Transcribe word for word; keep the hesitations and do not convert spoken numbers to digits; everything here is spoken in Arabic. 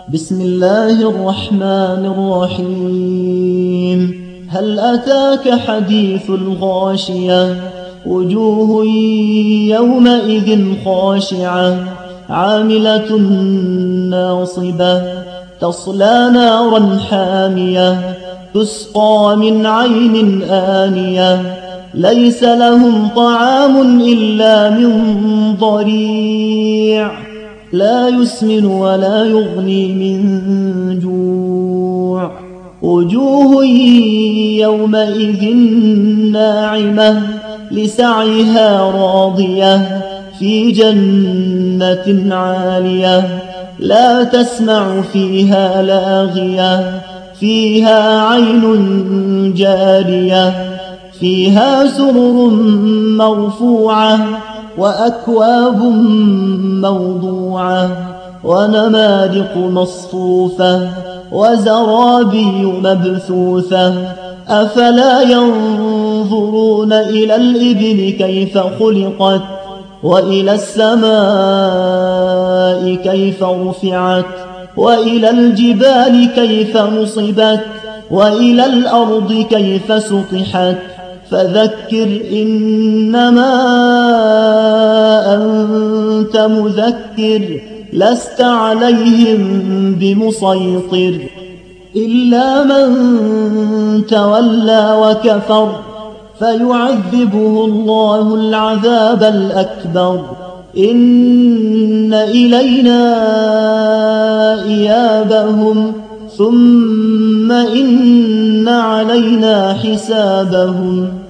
بسم الله الرحمن الرحيم. هل أتاك حديث الغاشية؟ وجوه يومئذ خاشعة عاملة ناصبة تصلى نارا حامية تسقى من عين آنية ليس لهم طعام إلا من ضريع لا يسمن ولا يغني من جوع. وجوه يومئذ ناعمة لسعيها راضية في جنة عالية لا تسمع فيها لاغية فيها عين جارية فيها سرر مرفوعة وأكواب موضوعة ونمارق مصفوفة وزرابي مبثوثة أفلا ينظرون إلى الإبل كيف خلقت وإلى السماء كيف رفعت وإلى الجبال كيف نصبت وإلى الأرض كيف سطحت فذكر إنما أنت مذكر لست عليهم بمسيطر إلا من تولى وكفر فيعذبه الله العذاب الأكبر إن إلينا إيابهم ثم إن علينا حسابهم.